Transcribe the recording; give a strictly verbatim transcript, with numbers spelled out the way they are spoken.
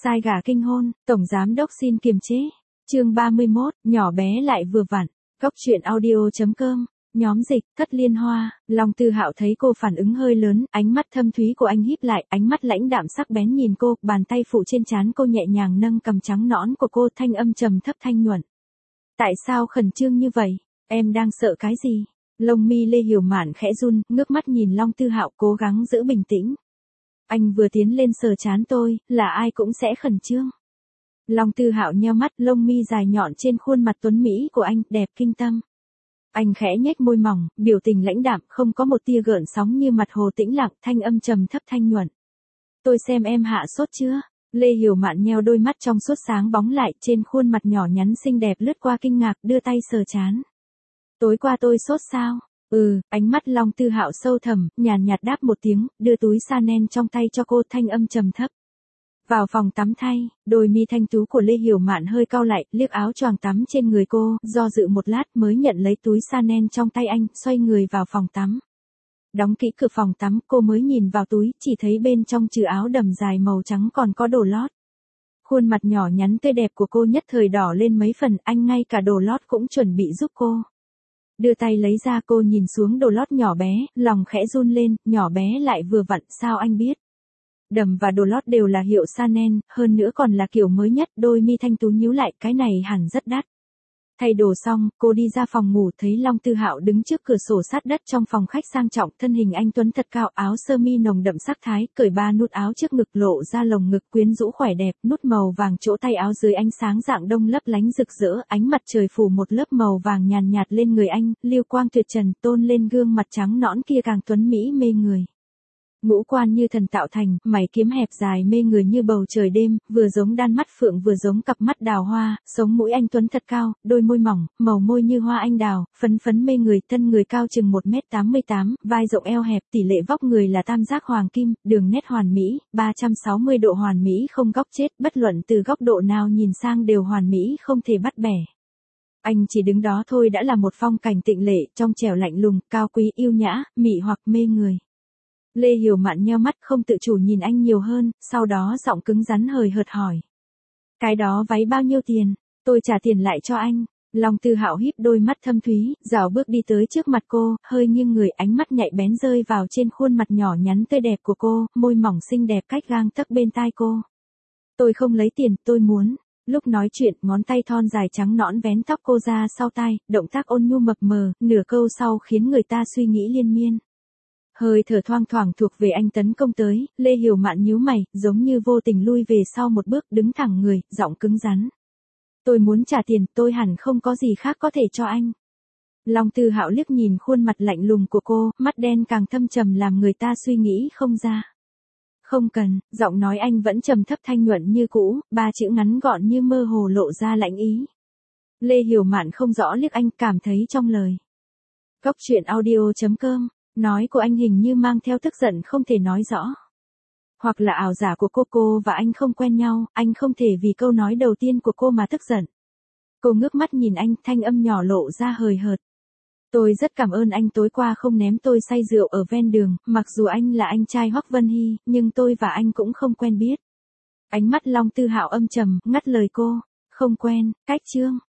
Sai gà kinh hôn, tổng giám đốc xin kiềm chế. Chương ba mươi mốt, nhỏ bé lại vừa vặn. Góc truyện audio.com. Nhóm dịch, Thất Liên Hoa. Long Tư Hạo thấy cô phản ứng hơi lớn, ánh mắt thâm thúy của anh híp lại, ánh mắt lãnh đạm sắc bén nhìn cô, bàn tay phụ trên trán cô nhẹ nhàng nâng cằm trắng nõn của cô, thanh âm trầm thấp thanh nhuận. Tại sao khẩn trương như vậy? Em đang sợ cái gì? Lông mi Lê Hiểu Mạn khẽ run, ngước mắt nhìn Long Tư Hạo cố gắng giữ bình tĩnh. Anh vừa tiến lên sờ trán tôi, là ai cũng sẽ khẩn trương. Long Tư Hạo nheo mắt, lông mi dài nhọn trên khuôn mặt tuấn mỹ của anh, đẹp kinh tâm. Anh khẽ nhếch môi mỏng, biểu tình lãnh đạm, không có một tia gợn sóng như mặt hồ tĩnh lặng, thanh âm trầm thấp thanh nhuận. Tôi xem em hạ sốt chưa? Lê Hiểu Mạn nheo đôi mắt trong suốt sáng bóng lại, trên khuôn mặt nhỏ nhắn xinh đẹp lướt qua kinh ngạc, đưa tay sờ trán. Tối qua tôi sốt sao? Ừ, ánh mắt Long Tư Hạo sâu thẳm, nhàn nhạt đáp một tiếng, đưa túi Chanel trong tay cho cô, thanh âm trầm thấp. Vào phòng tắm thay, đôi mi thanh tú của Lê Hiểu Mạn hơi cau lại, liếc áo choàng tắm trên người cô, do dự một lát mới nhận lấy túi Chanel trong tay anh, xoay người vào phòng tắm. Đóng kỹ cửa phòng tắm, cô mới nhìn vào túi, chỉ thấy bên trong trừ áo đầm dài màu trắng còn có đồ lót. Khuôn mặt nhỏ nhắn tươi đẹp của cô nhất thời đỏ lên mấy phần, anh ngay cả đồ lót cũng chuẩn bị giúp cô. Đưa tay lấy ra, cô nhìn xuống đồ lót nhỏ bé, lòng khẽ run lên, nhỏ bé lại vừa vặn, sao anh biết? Đầm và đồ lót đều là hiệu Chanel, hơn nữa còn là kiểu mới nhất, đôi mi thanh tú nhíu lại, cái này hẳn rất đắt. Thay đồ xong, cô đi ra phòng ngủ, thấy Long Tư Hạo đứng trước cửa sổ sát đất trong phòng khách sang trọng, thân hình anh tuấn thật cao, áo sơ mi nồng đậm sắc thái, cởi ba nút áo trước ngực lộ ra lồng ngực quyến rũ khỏe đẹp, nút màu vàng chỗ tay áo dưới ánh sáng dạng đông lấp lánh rực rỡ, ánh mặt trời phủ một lớp màu vàng nhàn nhạt lên người anh, lưu quang tuyệt trần tôn lên gương mặt trắng nõn kia càng tuấn mỹ mê người. Ngũ quan như thần tạo thành, mày kiếm hẹp dài mê người như bầu trời đêm, vừa giống đan mắt phượng vừa giống cặp mắt đào hoa, sống mũi anh tuấn thật cao, đôi môi mỏng, màu môi như hoa anh đào, phấn phấn mê người, thân người cao chừng một mét tám mươi tám, vai rộng eo hẹp, tỷ lệ vóc người là tam giác hoàng kim, đường nét hoàn mỹ, ba trăm sáu mươi độ hoàn mỹ không góc chết, bất luận từ góc độ nào nhìn sang đều hoàn mỹ không thể bắt bẻ. Anh chỉ đứng đó thôi đã là một phong cảnh tịnh lệ, trong trẻo lạnh lùng, cao quý yêu nhã, mị hoặc mê người. Lê Hiểu Mạn nheo mắt không tự chủ nhìn anh nhiều hơn, sau đó giọng cứng rắn hời hợt hỏi. Cái đó váy bao nhiêu tiền? Tôi trả tiền lại cho anh. Long Tư Hạo híp đôi mắt thâm thúy, rảo bước đi tới trước mặt cô, hơi nghiêng người, ánh mắt nhạy bén rơi vào trên khuôn mặt nhỏ nhắn tươi đẹp của cô, môi mỏng xinh đẹp cách gang tấc bên tai cô. Tôi không lấy tiền, tôi muốn. Lúc nói chuyện, ngón tay thon dài trắng nõn vén tóc cô ra sau tai, động tác ôn nhu mập mờ, nửa câu sau khiến người ta suy nghĩ liên miên. Hơi thở thoang thoảng thuộc về anh tấn công tới, Lê Hiểu Mạn nhíu mày, giống như vô tình lui về sau một bước, đứng thẳng người, giọng cứng rắn. Tôi muốn trả tiền, tôi hẳn không có gì khác có thể cho anh. Long Tư Hạo liếc nhìn khuôn mặt lạnh lùng của cô, mắt đen càng thâm trầm làm người ta suy nghĩ không ra. Không cần, giọng nói anh vẫn trầm thấp thanh nhuận như cũ, ba chữ ngắn gọn như mơ hồ lộ ra lãnh ý. Lê Hiểu Mạn không rõ liếc anh, cảm thấy trong lời. Góc truyện audio.com. Nói của anh hình như mang theo tức giận không thể nói rõ. Hoặc là ảo giả của cô cô và anh không quen nhau, anh không thể vì câu nói đầu tiên của cô mà tức giận. Cô ngước mắt nhìn anh, thanh âm nhỏ lộ ra hời hợt. Tôi rất cảm ơn anh tối qua không ném tôi say rượu ở ven đường, mặc dù anh là anh trai Hoắc Vân Hy, nhưng tôi và anh cũng không quen biết. Ánh mắt Long Tư Hạo âm trầm, ngắt lời cô. Không quen, cách chương.